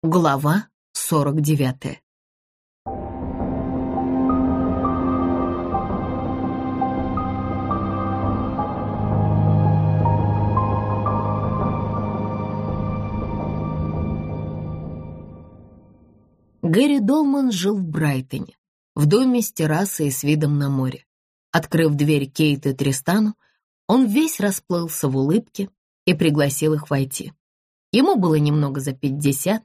Глава 49. Гэри Долман жил в Брайтоне, в доме с террасой и с видом на море. Открыв дверь Кейт и Тристану, он весь расплылся в улыбке и пригласил их войти. Ему было немного за 50.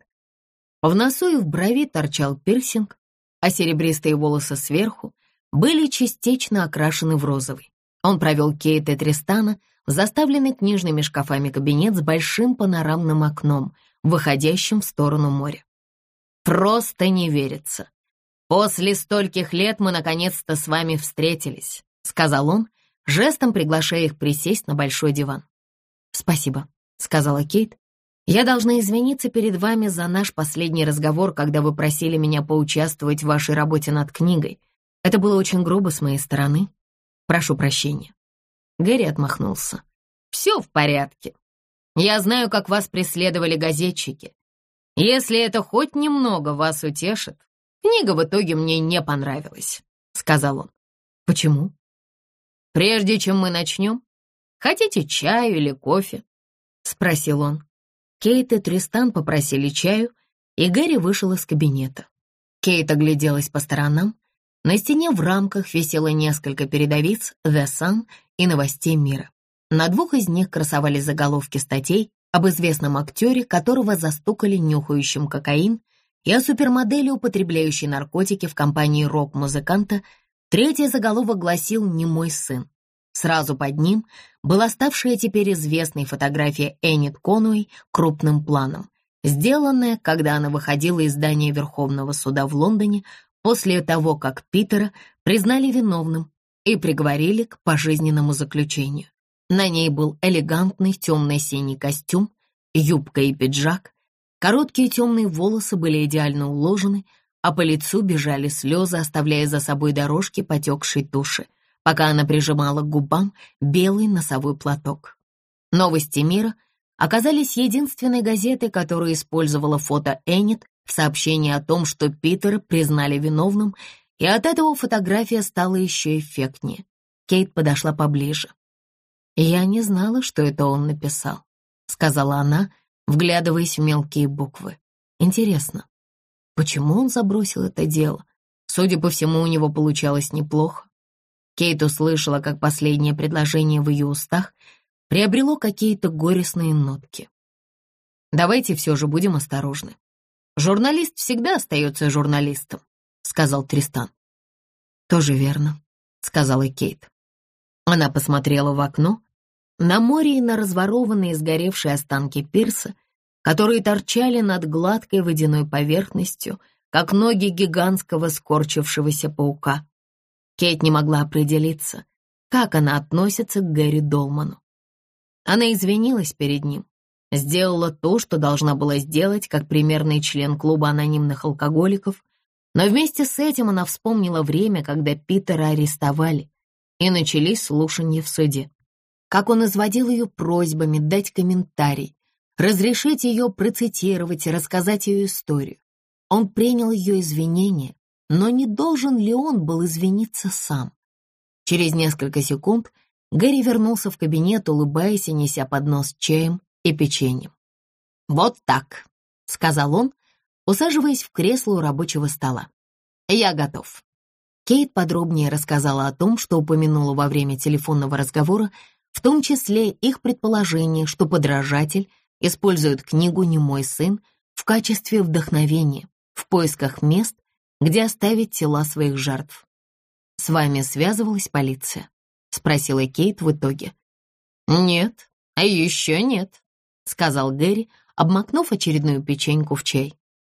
В носу и в брови торчал пирсинг, а серебристые волосы сверху были частично окрашены в розовый. Он провел Кейт и Тристана в заставленный книжными шкафами кабинет с большим панорамным окном, выходящим в сторону моря. «Просто не верится. После стольких лет мы наконец-то с вами встретились», — сказал он, жестом приглашая их присесть на большой диван. «Спасибо», — сказала Кейт. «Я должна извиниться перед вами за наш последний разговор, когда вы просили меня поучаствовать в вашей работе над книгой. Это было очень грубо с моей стороны. Прошу прощения». Гэри отмахнулся. «Все в порядке. Я знаю, как вас преследовали газетчики. Если это хоть немного вас утешит, книга в итоге мне не понравилась», — сказал он. «Почему?» «Прежде чем мы начнем, хотите чаю или кофе?» — спросил он. Кейт и Тристан попросили чаю, и Гэри вышел из кабинета. Кейт огляделась по сторонам. На стене в рамках висело несколько передовиц «The Sun» и «Новостей мира». На двух из них красовались заголовки статей об известном актере, которого застукали нюхающим кокаин, и о супермодели, употребляющей наркотики в компании рок-музыканта. Третий заголовок гласил «Не мой сын». Сразу под ним была ставшая теперь известной фотография Энит Конуэй крупным планом, сделанная, когда она выходила из здания Верховного суда в Лондоне после того, как Питера признали виновным и приговорили к пожизненному заключению. На ней был элегантный темно-синий костюм, юбка и пиджак. Короткие темные волосы были идеально уложены, а по лицу бежали слезы, оставляя за собой дорожки потекшей туши, пока она прижимала к губам белый носовой платок. «Новости мира» оказались единственной газетой, которая использовала фото Энит в сообщении о том, что Питера признали виновным, и от этого фотография стала еще эффектнее. Кейт подошла поближе. «Я не знала, что это он написал», — сказала она, вглядываясь в мелкие буквы. «Интересно, почему он забросил это дело? Судя по всему, у него получалось неплохо». Кейт услышала, как последнее предложение в ее устах приобрело какие-то горестные нотки. «Давайте все же будем осторожны. Журналист всегда остается журналистом», — сказал Тристан. «Тоже верно», — сказала Кейт. Она посмотрела в окно, на море и на разворованные и сгоревшие останки пирса, которые торчали над гладкой водяной поверхностью, как ноги гигантского скорчившегося паука. Кейт не могла определиться, как она относится к Гэри Долману. Она извинилась перед ним, сделала то, что должна была сделать, как примерный член клуба анонимных алкоголиков, но вместе с этим она вспомнила время, когда Питера арестовали, и начались слушания в суде. Как он изводил ее просьбами дать комментарий, разрешить ее процитировать и рассказать ее историю. Он принял ее извинения, но не должен ли он был извиниться сам? Через несколько секунд Гэри вернулся в кабинет, улыбаясь и неся поднос с чаем и печеньем. «Вот так», — сказал он, усаживаясь в кресло у рабочего стола. «Я готов». Кейт подробнее рассказала о том, что упомянула во время телефонного разговора, в том числе их предположение, что подражатель использует книгу «Не мой сын» в качестве вдохновения в поисках мест, где оставить тела своих жертв. «С вами связывалась полиция?» — спросила Кейт в итоге. «Нет, а еще нет», — сказал Гэри, обмакнув очередную печеньку в чай.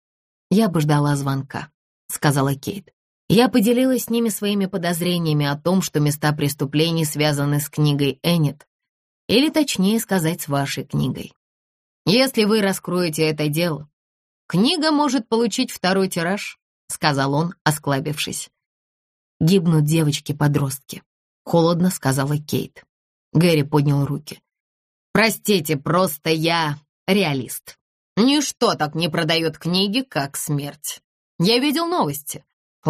«Я бы ждала звонка», — сказала Кейт. «Я поделилась с ними своими подозрениями о том, что места преступлений связаны с книгой Энит, или точнее сказать, с вашей книгой. Если вы раскроете это дело, книга может получить второй тираж», — сказал он, осклабившись. «Гибнут девочки-подростки», — холодно сказала Кейт. Гэри поднял руки. «Простите, просто я реалист. Ничто так не продает книги, как смерть. Я видел новости.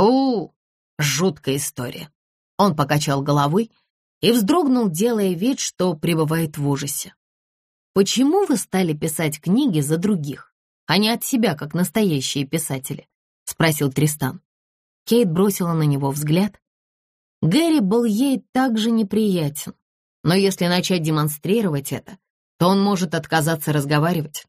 Жуткая история». Он покачал головой и вздрогнул, делая вид, что пребывает в ужасе. «Почему вы стали писать книги за других, а не от себя, как настоящие писатели?» — спросил Тристан. Кейт бросила на него взгляд. Гэри был ей также неприятен, но если начать демонстрировать это, то он может отказаться разговаривать.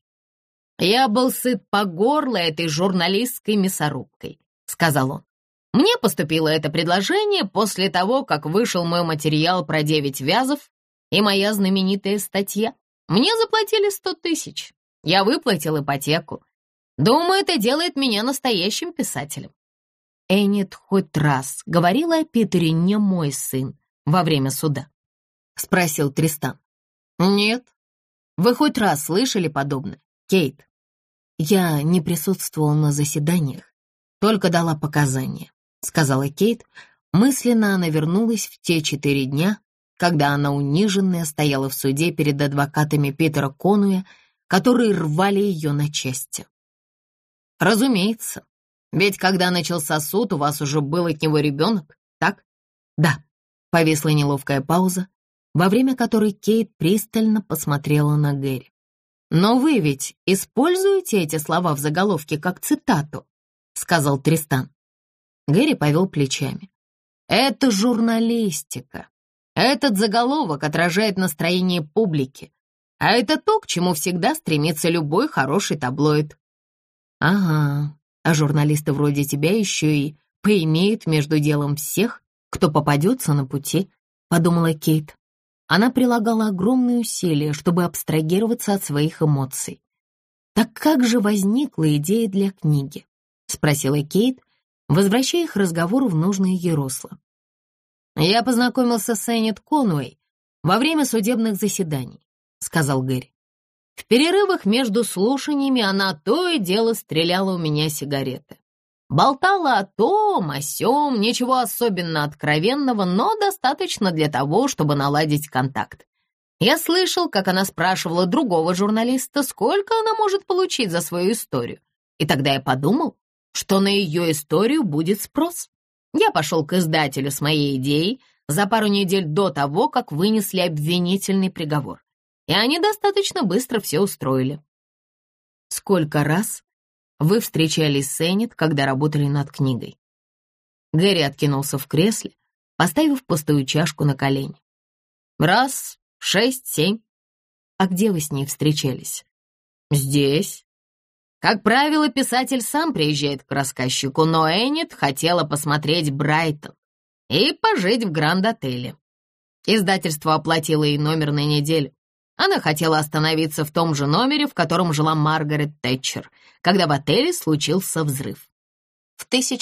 «Я был сыт по горло этой журналистской мясорубкой», — сказал он. «Мне поступило это предложение после того, как вышел мой материал про 9 вязов и моя знаменитая статья. Мне заплатили 100 тысяч. Я выплатил ипотеку. Думаю, это делает меня настоящим писателем». «Эннет хоть раз говорила о Питере «не мой сын» во время суда?» — спросил Тристан. «Нет. Вы хоть раз слышали подобное, Кейт?» «Я не присутствовала на заседаниях, только дала показания», — сказала Кейт. Мысленно она вернулась в те 4 дня, когда она униженная стояла в суде перед адвокатами Питера Конуэя, которые рвали ее на части. «Разумеется. Ведь когда начался суд, у вас уже был от него ребенок, так?» «Да». Повисла неловкая пауза, во время которой Кейт пристально посмотрела на Гэри. «Но вы ведь используете эти слова в заголовке как цитату», — сказал Тристан. Гэри повел плечами. «Это журналистика. Этот заголовок отражает настроение публики, а это то, к чему всегда стремится любой хороший таблоид». «Ага, а журналисты вроде тебя еще и поимеют между делом всех, кто попадется на пути», — подумала Кейт. Она прилагала огромные усилия, чтобы абстрагироваться от своих эмоций. «Так как же возникла идея для книги?» — спросила Кейт, возвращая их разговору в нужное ей русло. «Я познакомился с Эннет Конуэй во время судебных заседаний», — сказал Гэри. «В перерывах между слушаниями она то и дело стреляла у меня сигареты. Болтала о том, о сём, ничего особенно откровенного, но достаточно для того, чтобы наладить контакт. Я слышал, как она спрашивала другого журналиста, сколько она может получить за свою историю. И тогда я подумал, что на ее историю будет спрос. Я пошел к издателю с моей идеей за пару недель до того, как вынесли обвинительный приговор. И они достаточно быстро все устроили». «Сколько раз вы встречались с Эннет, когда работали над книгой?» Гэри откинулся в кресле, поставив пустую чашку на колени. «Раз, 6-7. «А где вы с ней встречались?» «Здесь. Как правило, писатель сам приезжает к рассказчику, но Эннет хотела посмотреть Брайтон и пожить в Гранд-отеле. Издательство оплатило ей номер на неделю. Она хотела остановиться в том же номере, в котором жила Маргарет Тэтчер, когда в отеле случился взрыв. В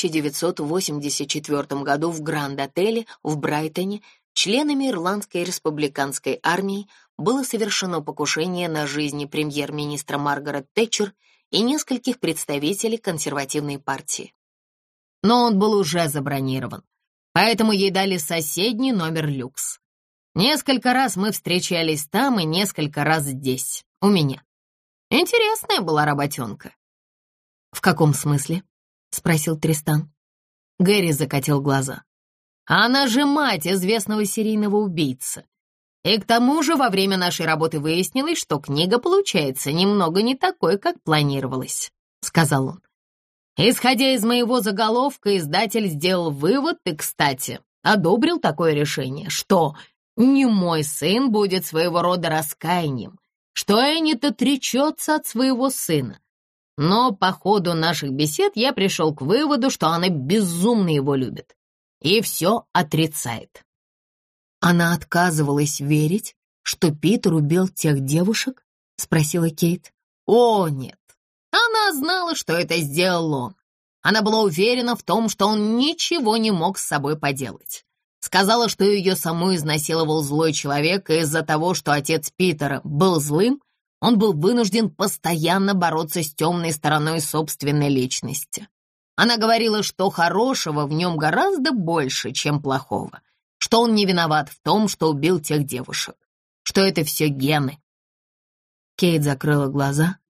1984 году в Гранд-отеле в Брайтоне членами Ирландской республиканской армии было совершено покушение на жизни премьер-министра Маргарет Тэтчер и нескольких представителей консервативной партии. Но он был уже забронирован, поэтому ей дали соседний номер люкс. Несколько раз мы встречались там и несколько раз здесь, у меня. Интересная была работенка». «В каком смысле?» — спросил Тристан. Гэри закатил глаза. «Она же мать известного серийного убийцы. И к тому же во время нашей работы выяснилось, что книга получается немного не такой, как планировалось», — сказал он. «Исходя из моего заголовка, издатель сделал вывод и, кстати, одобрил такое решение, что «не мой сын» будет своего рода раскаянием, что Эннет отречется от своего сына. Но по ходу наших бесед я пришел к выводу, что она безумно его любит и все отрицает». «Она отказывалась верить, что Питер убил тех девушек?» — спросила Кейт. «О, нет. Она знала, что это сделал он. Она была уверена в том, что он ничего не мог с собой поделать. Сказала, что ее саму изнасиловал злой человек, и из-за того, что отец Питера был злым, он был вынужден постоянно бороться с темной стороной собственной личности. Она говорила, что хорошего в нем гораздо больше, чем плохого, что он не виноват в том, что убил тех девушек, что это все гены». Кейт закрыла глаза.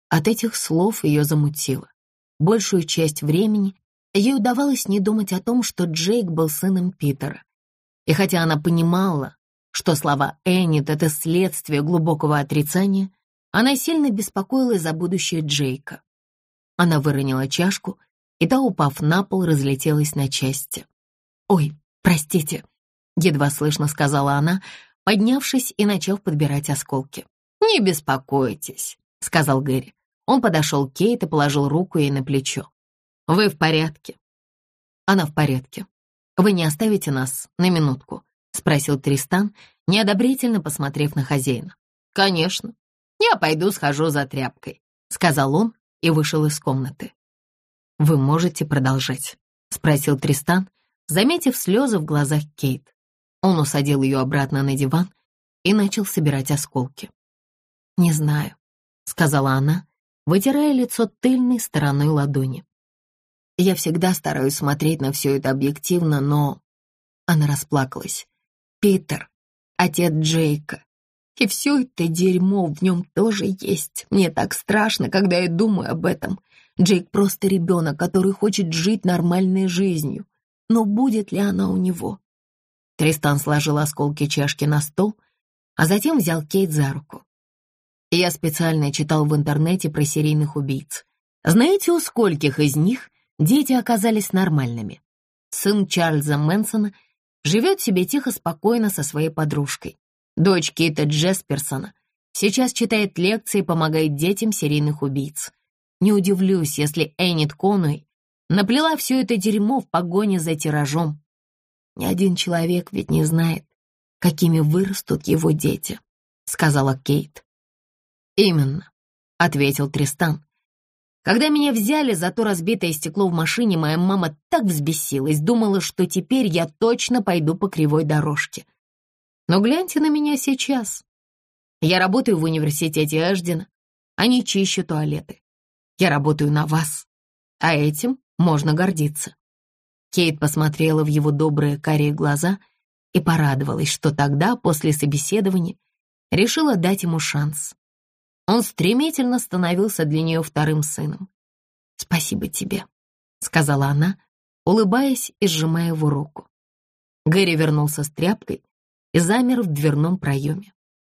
От этих слов ее замутило. Большую часть времени ей удавалось не думать о том, что Джейк был сыном Питера. И хотя она понимала, что слова Эннет — это следствие глубокого отрицания, она сильно беспокоилась за будущее Джейка. Она выронила чашку, и та, упав на пол, разлетелась на части. «Ой, простите», — едва слышно сказала она, поднявшись и начав подбирать осколки. «Не беспокойтесь», — сказал Гэри. Он подошел к Кейт и положил руку ей на плечо. «Вы в порядке?» «Она в порядке. Вы не оставите нас на минутку?» — спросил Тристан, неодобрительно посмотрев на хозяина. «Конечно. Я пойду схожу за тряпкой», — сказал он и вышел из комнаты. «Вы можете продолжать?» — спросил Тристан, заметив слезы в глазах Кейт. Он усадил ее обратно на диван и начал собирать осколки. «Не знаю», — сказала она, вытирая лицо тыльной стороной ладони. «Я всегда стараюсь смотреть на все это объективно, но...» Она расплакалась. «Питер, отец Джейка. И все это дерьмо в нем тоже есть. Мне так страшно, когда я думаю об этом. Джейк просто ребенок, который хочет жить нормальной жизнью. Но будет ли она у него?» Тристан сложил осколки чашки на стол, а затем взял Кейт за руку. «Я специально читал в интернете про серийных убийц. Знаете, у скольких из них дети оказались нормальными? Сын Чарльза Мэнсона живет себе тихо-спокойно со своей подружкой. Дочь Кита Джесперсона сейчас читает лекции и помогает детям серийных убийц. Не удивлюсь, если Эннет Конуэй наплела все это дерьмо в погоне за тиражом. Ни один человек ведь не знает, какими вырастут его дети», — сказала Кейт. «Именно», — ответил Тристан. «Когда меня взяли за то разбитое стекло в машине, моя мама так взбесилась, думала, что теперь я точно пойду по кривой дорожке. Но гляньте на меня сейчас. Я работаю в университете Эшдена, они чищут туалеты. Я работаю на вас, а этим можно гордиться». Кейт посмотрела в его добрые карие глаза и порадовалась, что тогда, после собеседования, решила дать ему шанс. Он стремительно становился для нее вторым сыном. «Спасибо тебе», — сказала она, улыбаясь и сжимая его руку. Гэри вернулся с тряпкой и замер в дверном проеме.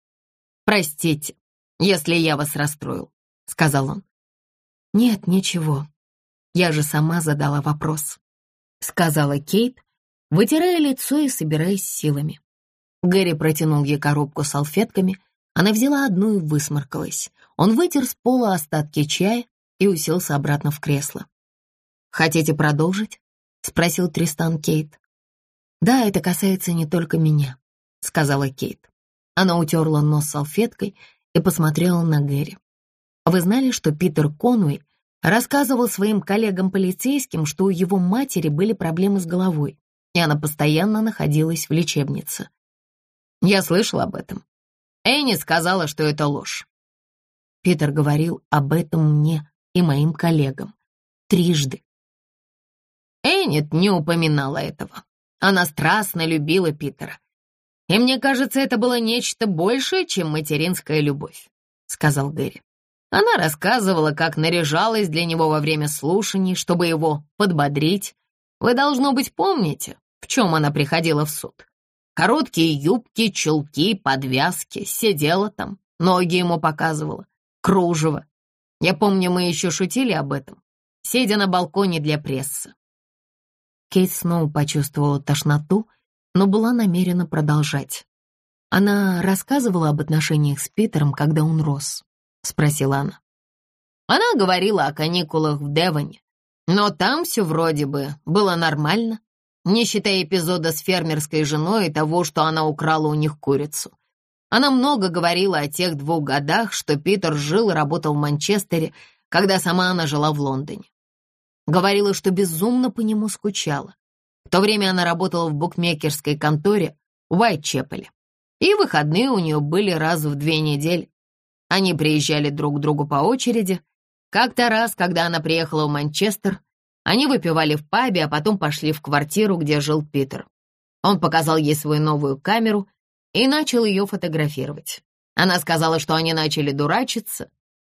«Простите, если я вас расстроил», — сказал он. «Нет, ничего. Я же сама задала вопрос», — сказала Кейт, вытирая лицо и собираясь силами. Гэри протянул ей коробку с салфетками. Она взяла одну и высморкалась. Он вытер с пола остатки чая и уселся обратно в кресло. «Хотите продолжить?» — спросил Тристан Кейт. «Да, это касается не только меня», — сказала Кейт. Она утерла нос салфеткой и посмотрела на Гэри. «Вы знали, что Питер Конуэй рассказывал своим коллегам-полицейским, что у его матери были проблемы с головой, и она постоянно находилась в лечебнице?» «Я слышал об этом. Энни сказала, что это ложь». Питер говорил об этом мне и моим коллегам 3. Эннет не упоминала этого. Она страстно любила Питера. И мне кажется, это было нечто большее, чем материнская любовь, сказал Гэри. Она рассказывала, как наряжалась для него во время слушаний, чтобы его подбодрить. Вы, должно быть, помните, в чем она приходила в суд. Короткие юбки, чулки, подвязки, сидела там, ноги ему показывала, кружево. Я помню, мы еще шутили об этом, сидя на балконе для прессы. Кейт снова почувствовала тошноту, но была намерена продолжать. «Она рассказывала об отношениях с Питером, когда он рос?» — спросила она. «Она говорила о каникулах в Девоне, но там все вроде бы было нормально, не считая эпизода с фермерской женой и того, что она украла у них курицу. Она много говорила о тех 2 годах, что Питер жил и работал в Манчестере, когда сама она жила в Лондоне. Говорила, что безумно по нему скучала. В то время она работала в букмекерской конторе в Уайтчепеле, и выходные у нее были раз в 2 недели. Они приезжали друг к другу по очереди. Как-то раз, когда она приехала в Манчестер, они выпивали в пабе, а потом пошли в квартиру, где жил Питер. Он показал ей свою новую камеру и начал ее фотографировать. Она сказала, что они начали дурачиться,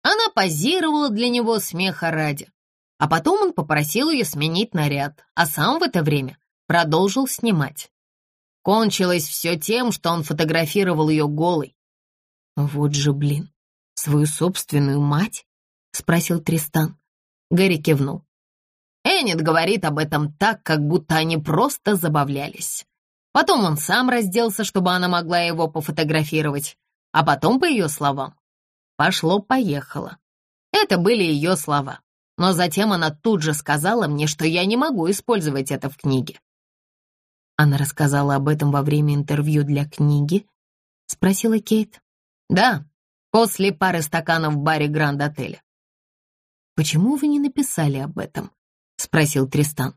Она позировала для него смеха ради. А потом он попросил ее сменить наряд, а сам в это время продолжил снимать. Кончилось все тем, что он фотографировал ее голой. «Вот же, блин, свою собственную мать?» — спросил Тристан. Гэри кивнул. Эннет говорит об этом так, как будто они просто забавлялись. Потом он сам разделся, чтобы она могла его пофотографировать, а потом, по ее словам, пошло-поехало. Это были ее слова, но затем она тут же сказала мне, что я не могу использовать это в книге. Она рассказала об этом во время интервью для книги? Спросила Кейт. Да, после пары стаканов в баре Гранд-отеля. Почему вы не написали об этом? Спросил Тристан.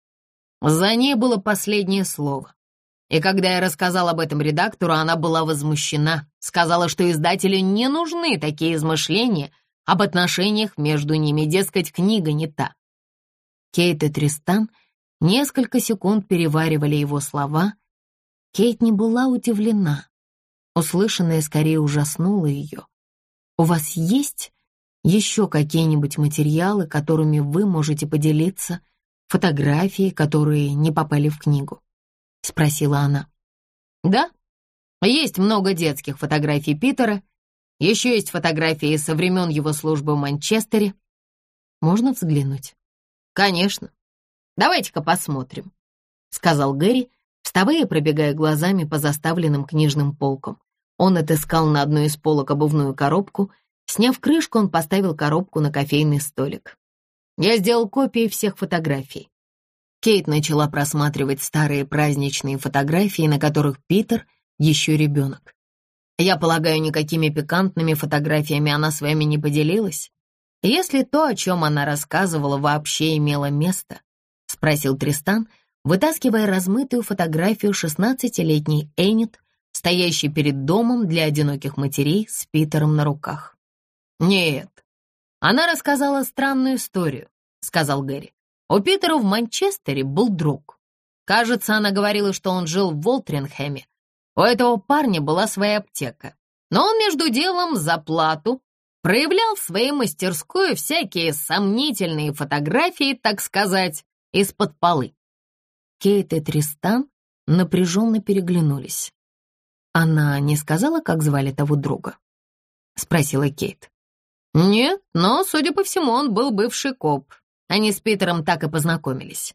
За ней было последнее слово. И когда я рассказал об этом редактору, она была возмущена, сказала, что издателю не нужны такие измышления об отношениях между ними, дескать, книга не та. Кейт и Тристан несколько секунд переваривали его слова. Кейт не была удивлена. Услышанное скорее ужаснуло ее. «У вас есть еще какие-нибудь материалы, которыми вы можете поделиться, фотографии, которые не попали в книгу?» — спросила она. «Да, есть много детских фотографий Питера, еще есть фотографии со времен его службы в Манчестере. Можно взглянуть?» «Конечно. Давайте-ка посмотрим», — сказал Гэри, вставая и пробегая глазами по заставленным книжным полкам. Он отыскал на одной из полок обувную коробку. Сняв крышку, он поставил коробку на кофейный столик. Я сделал копии всех фотографий. Кейт начала просматривать старые праздничные фотографии, на которых Питер еще ребенок. Я полагаю, никакими пикантными фотографиями она с вами не поделилась? Если то, о чем она рассказывала, вообще имело место, спросил Тристан, вытаскивая размытую фотографию 16-летней Эннет, стоящей перед домом для одиноких матерей с Питером на руках. «Нет, она рассказала странную историю», — сказал Гэри. «У Питера в Манчестере был друг. Кажется, она говорила, что он жил в Волтринхэме. У этого парня была своя аптека, но он между делом за плату проявлял в своей мастерской всякие сомнительные фотографии, так сказать, из-под полы». Кейт и Тристан напряженно переглянулись. «Она не сказала, как звали того друга?» — спросила Кейт. «Нет, но, судя по всему, он был бывший коп. Они с Питером так и познакомились».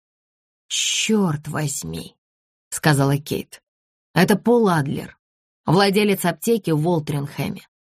«Черт возьми», — сказала Кейт. «Это Пол Адлер, владелец аптеки в Волтринхэме.